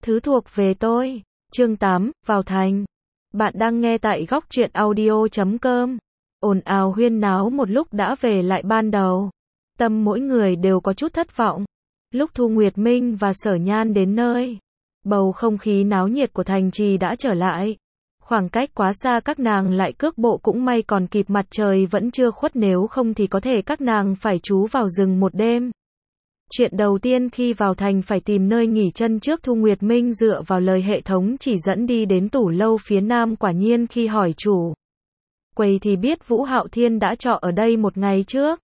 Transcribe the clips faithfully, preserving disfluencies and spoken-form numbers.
Thứ thuộc về tôi. Chương tám, vào thành. Bạn đang nghe tại góc truyện audio chấm com. Ồn ào huyên náo một lúc đã về lại ban đầu. Tâm mỗi người đều có chút thất vọng. Lúc Thu Nguyệt Minh và Sở Nhan đến nơi, bầu không khí náo nhiệt của thành trì đã trở lại. Khoảng cách quá xa các nàng lại cước bộ cũng may còn kịp, mặt trời vẫn chưa khuất, nếu không thì có thể các nàng phải trú vào rừng một đêm. Chuyện đầu tiên khi vào thành phải tìm nơi nghỉ chân trước. Thu Nguyệt Minh dựa vào lời hệ thống chỉ dẫn đi đến tủ lâu phía nam. Quả nhiên khi hỏi chủ quầy thì biết Vũ Hạo Thiên đã trọ ở đây một ngày trước.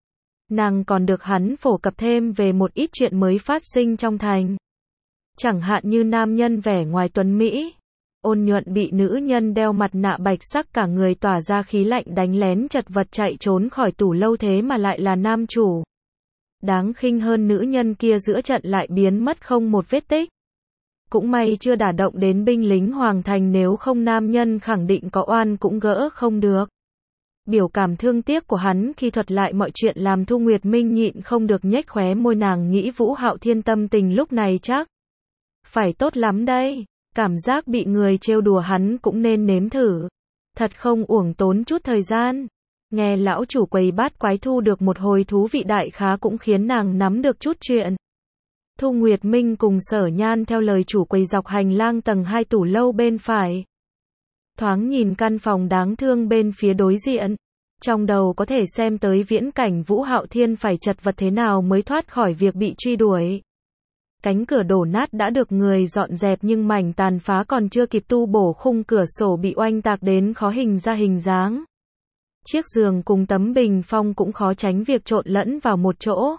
Nàng còn được hắn phổ cập thêm về một ít chuyện mới phát sinh trong thành. Chẳng hạn như nam nhân vẻ ngoài tuấn Mỹ, ôn nhuận bị nữ nhân đeo mặt nạ bạch sắc cả người tỏa ra khí lạnh đánh lén chật vật chạy trốn khỏi tủ lâu, thế mà lại là nam chủ. Đáng khinh hơn, nữ nhân kia giữa trận lại biến mất không một vết tích. Cũng may chưa đả động đến binh lính hoàng thành, nếu không nam nhân khẳng định có oan cũng gỡ không được. Biểu cảm thương tiếc của hắn khi thuật lại mọi chuyện làm Thu Nguyệt Minh nhịn không được nhếch khóe môi. Nàng nghĩ Vũ Hạo Thiên tâm tình lúc này chắc phải tốt lắm đây. Cảm giác bị người trêu đùa hắn cũng nên nếm thử. Thật không uổng tốn chút thời gian. Nghe lão chủ quầy bát quái thu được một hồi thú vị đại khá cũng khiến nàng nắm được chút chuyện. Thu Nguyệt Minh cùng Sở Nhan theo lời chủ quầy dọc hành lang tầng hai tủ lâu bên phải. Thoáng nhìn căn phòng đáng thương bên phía đối diện. Trong đầu có thể xem tới viễn cảnh Vũ Hạo Thiên phải chật vật thế nào mới thoát khỏi việc bị truy đuổi. Cánh cửa đổ nát đã được người dọn dẹp nhưng mảnh tàn phá còn chưa kịp tu bổ, khung cửa sổ bị oanh tạc đến khó hình ra hình dáng. Chiếc giường cùng tấm bình phong cũng khó tránh việc trộn lẫn vào một chỗ.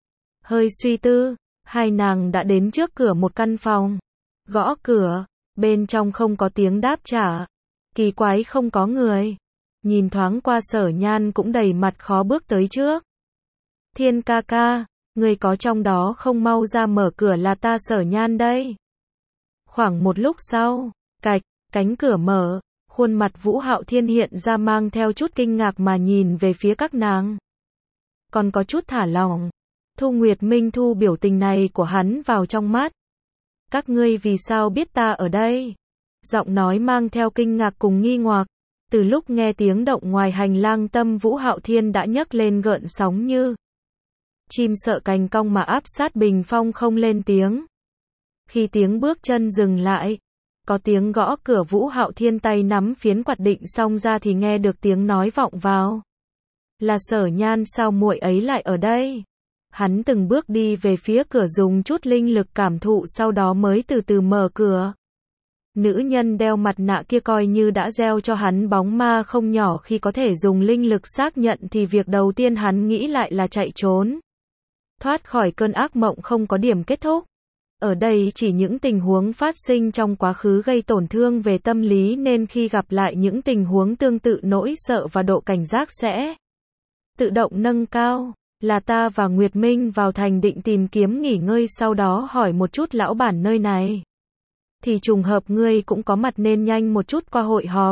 Hơi suy tư, hai nàng đã đến trước cửa một căn phòng. Gõ cửa, bên trong không có tiếng đáp trả. Kỳ quái không có người. Nhìn thoáng qua Sở Nhan cũng đầy mặt khó bước tới trước. Thiên ca ca, người có trong đó không, mau ra mở cửa, là ta Sở Nhan đây. Khoảng một lúc sau, cạch, cánh cửa mở. Khuôn mặt Vũ Hạo Thiên hiện ra mang theo chút kinh ngạc mà nhìn về phía các nàng. Còn có chút thả lỏng. Thu Nguyệt Minh thu biểu tình này của hắn vào trong mắt. Các ngươi vì sao biết ta ở đây? Giọng nói mang theo kinh ngạc cùng nghi hoặc. Từ lúc nghe tiếng động ngoài hành lang, tâm Vũ Hạo Thiên đã nhấc lên gợn sóng như chim sợ cành cong mà áp sát bình phong không lên tiếng. Khi tiếng bước chân dừng lại, có tiếng gõ cửa. Vũ Hạo Thiên tay nắm phiến quạt định xong ra thì nghe được tiếng nói vọng vào. Là Sở Nhan, sao muội ấy lại ở đây? Hắn từng bước đi về phía cửa, dùng chút linh lực cảm thụ, sau đó mới từ từ mở cửa. Nữ nhân đeo mặt nạ kia coi như đã gieo cho hắn bóng ma không nhỏ. Khi có thể dùng linh lực xác nhận thì việc đầu tiên hắn nghĩ lại là chạy trốn. Thoát khỏi cơn ác mộng không có điểm kết thúc. Ở đây chỉ những tình huống phát sinh trong quá khứ gây tổn thương về tâm lý, nên khi gặp lại những tình huống tương tự, nỗi sợ và độ cảnh giác sẽ tự động nâng cao. Là ta và Nguyệt Minh vào thành định tìm kiếm nghỉ ngơi, sau đó hỏi một chút lão bản nơi này. Thì trùng hợp ngươi cũng có mặt nên nhanh một chút qua hội họp.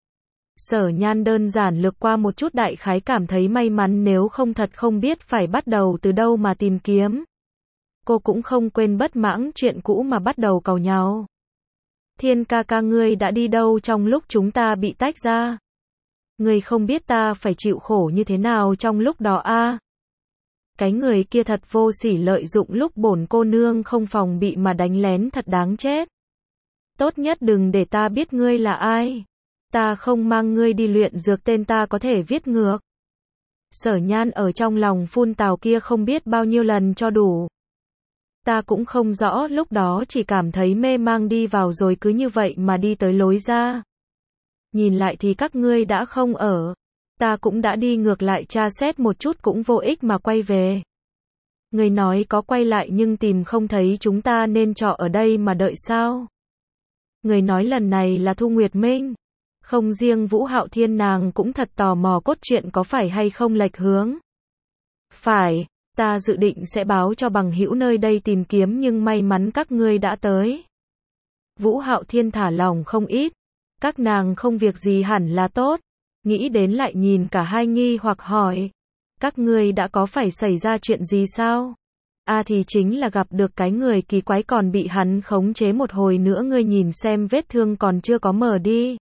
Sở Nhan đơn giản lược qua một chút, đại khái cảm thấy may mắn, nếu không thật không biết phải bắt đầu từ đâu mà tìm kiếm. Cô cũng không quên bất mãng chuyện cũ mà bắt đầu càu nhàu. Thiên ca ca, ngươi đã đi đâu trong lúc chúng ta bị tách ra? Ngươi không biết ta phải chịu khổ như thế nào trong lúc đó a? À? Cái người kia thật vô sỉ, lợi dụng lúc bổn cô nương không phòng bị mà đánh lén, thật đáng chết. Tốt nhất đừng để ta biết ngươi là ai. Ta không mang ngươi đi luyện dược, tên ta có thể viết ngược. Sở Nhan ở trong lòng phun tào kia không biết bao nhiêu lần cho đủ. Ta cũng không rõ, lúc đó chỉ cảm thấy mê mang đi vào rồi cứ như vậy mà đi tới lối ra. Nhìn lại thì các ngươi đã không ở. Ta cũng đã đi ngược lại tra xét một chút cũng vô ích mà quay về. Người nói có quay lại nhưng tìm không thấy, chúng ta nên trọ ở đây mà đợi sao? Người nói lần này là Thu Nguyệt Minh. Không riêng Vũ Hạo Thiên, nàng cũng thật tò mò cốt truyện có phải hay không lệch hướng. Phải, ta dự định sẽ báo cho bằng hữu nơi đây tìm kiếm, nhưng may mắn các ngươi đã tới. Vũ Hạo Thiên thả lòng không ít. Các nàng không việc gì hẳn là tốt. Nghĩ đến lại nhìn cả hai nghi hoặc hỏi. Các ngươi đã có phải xảy ra chuyện gì sao? A à thì chính là gặp được cái người kỳ quái còn bị hắn khống chế một hồi nữa, ngươi nhìn xem vết thương còn chưa có mở đi.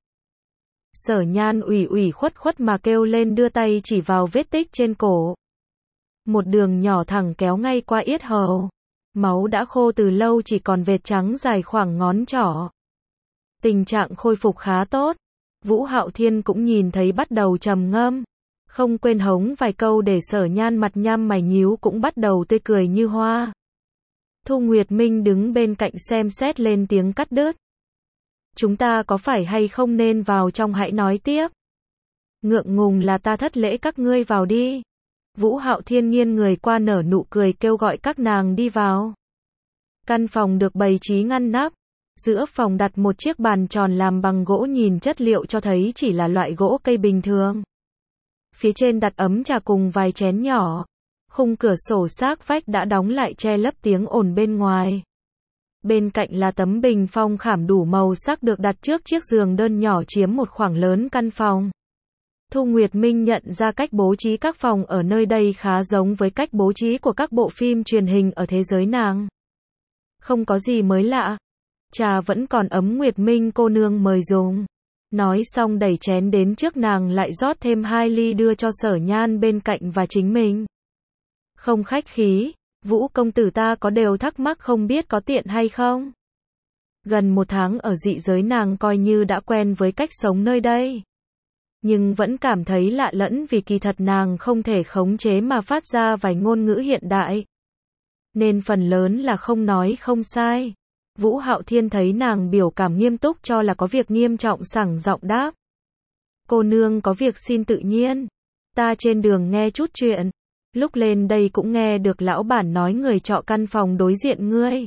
Sở Nhan ủy ủy khuất khuất mà kêu lên, đưa tay chỉ vào vết tích trên cổ. Một đường nhỏ thẳng kéo ngay qua yết hầu. Máu đã khô từ lâu, chỉ còn vệt trắng dài khoảng ngón trỏ. Tình trạng khôi phục khá tốt. Vũ Hạo Thiên cũng nhìn thấy bắt đầu trầm ngâm. Không quên hống vài câu để Sở Nhan mặt nhăm mày nhíu cũng bắt đầu tươi cười như hoa. Thu Nguyệt Minh đứng bên cạnh xem xét lên tiếng cắt đứt. Chúng ta có phải hay không nên vào trong hãy nói tiếp. Ngượng ngùng là ta thất lễ, các ngươi vào đi. Vũ Hạo Thiên nghiêng người qua nở nụ cười kêu gọi các nàng đi vào. Căn phòng được bày trí ngăn nắp. Giữa phòng đặt một chiếc bàn tròn làm bằng gỗ, nhìn chất liệu cho thấy chỉ là loại gỗ cây bình thường. Phía trên đặt ấm trà cùng vài chén nhỏ. Khung cửa sổ sát vách đã đóng lại che lấp tiếng ồn bên ngoài. Bên cạnh là tấm bình phong khảm đủ màu sắc được đặt trước chiếc giường đơn nhỏ chiếm một khoảng lớn căn phòng. Thu Nguyệt Minh nhận ra cách bố trí các phòng ở nơi đây khá giống với cách bố trí của các bộ phim truyền hình ở thế giới nàng. Không có gì mới lạ. Trà vẫn còn ấm, Nguyệt Minh cô nương mời dùng. Nói xong đẩy chén đến trước nàng, lại rót thêm hai ly đưa cho Sở Nhan bên cạnh và chính mình. Không khách khí, Vũ công tử, ta có đều thắc mắc không biết có tiện hay không. Gần một tháng ở dị giới, nàng coi như đã quen với cách sống nơi đây. Nhưng vẫn cảm thấy lạ lẫn vì kỳ thật nàng không thể khống chế mà phát ra vài ngôn ngữ hiện đại. Nên phần lớn là không nói không sai. Vũ Hạo Thiên thấy nàng biểu cảm nghiêm túc cho là có việc nghiêm trọng, sảng giọng đáp. Cô nương có việc xin tự nhiên. Ta trên đường nghe chút chuyện. Lúc lên đây cũng nghe được lão bản nói người trọ căn phòng đối diện ngươi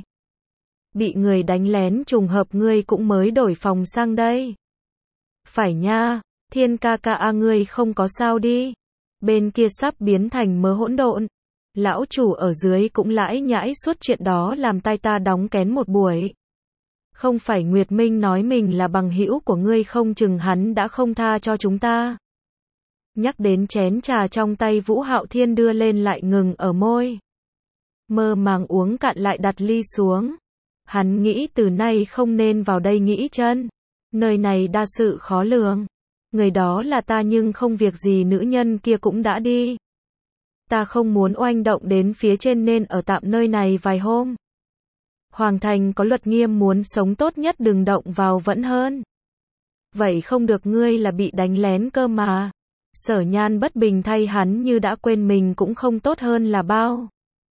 bị người đánh lén, trùng hợp ngươi cũng mới đổi phòng sang đây. Phải nha, Thiên ca ca a, ngươi không có sao đi. Bên kia sắp biến thành mớ hỗn độn. Lão chủ ở dưới cũng lãi nhãi suốt chuyện đó làm tai ta đóng kén một buổi. Không phải Nguyệt Minh nói mình là bằng hữu của ngươi, không chừng hắn đã không tha cho chúng ta. Nhắc đến chén trà trong tay Vũ Hạo Thiên đưa lên lại ngừng ở môi. Mơ màng uống cạn lại đặt ly xuống. Hắn nghĩ từ nay không nên vào đây nghỉ chân. Nơi này đa sự khó lường. Người đó là ta nhưng không việc gì, nữ nhân kia cũng đã đi. Ta không muốn oanh động đến phía trên nên ở tạm nơi này vài hôm. Hoàng thành có luật nghiêm, muốn sống tốt nhất đừng động vào vẫn hơn. Vậy không được, ngươi là bị đánh lén cơ mà. Sở Nhan bất bình thay hắn, như đã quên mình cũng không tốt hơn là bao.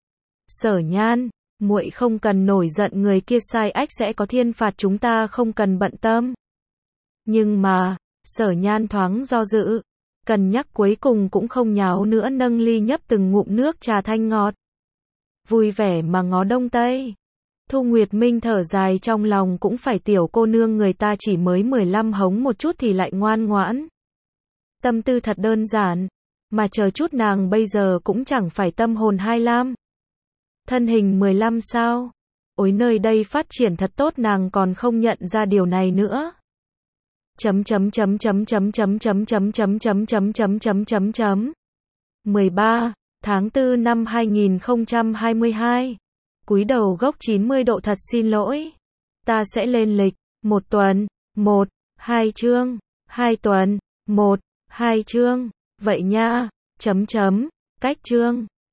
Sở Nhan, muội không cần nổi giận, người kia sai ách sẽ có thiên phạt, chúng ta không cần bận tâm. Nhưng mà, Sở Nhan thoáng do dự, cân nhắc cuối cùng cũng không nháo nữa, nâng ly nhấp từng ngụm nước trà thanh ngọt. Vui vẻ mà ngó đông tây. Thu Nguyệt Minh thở dài trong lòng, cũng phải tiểu cô nương người ta chỉ mới mười lăm, hống một chút thì lại ngoan ngoãn. Tâm tư thật đơn giản, mà chờ chút nàng bây giờ cũng chẳng phải tâm hồn hai lam. Thân hình mười lăm sao? Ôi, nơi đây phát triển thật tốt, nàng còn không nhận ra điều này nữa. Chấm chấm chấm chấm chấm chấm chấm chấm chấm chấm chấm chấm chấm chấm chấm. mười ba tháng tư năm hai nghìn không trăm hai mươi hai. Cúi đầu gốc chín mươi độ, thật xin lỗi. Ta sẽ lên lịch, một tuần, một, hai chương, hai tuần, một, hai chương, vậy nha, chấm chấm, cách chương.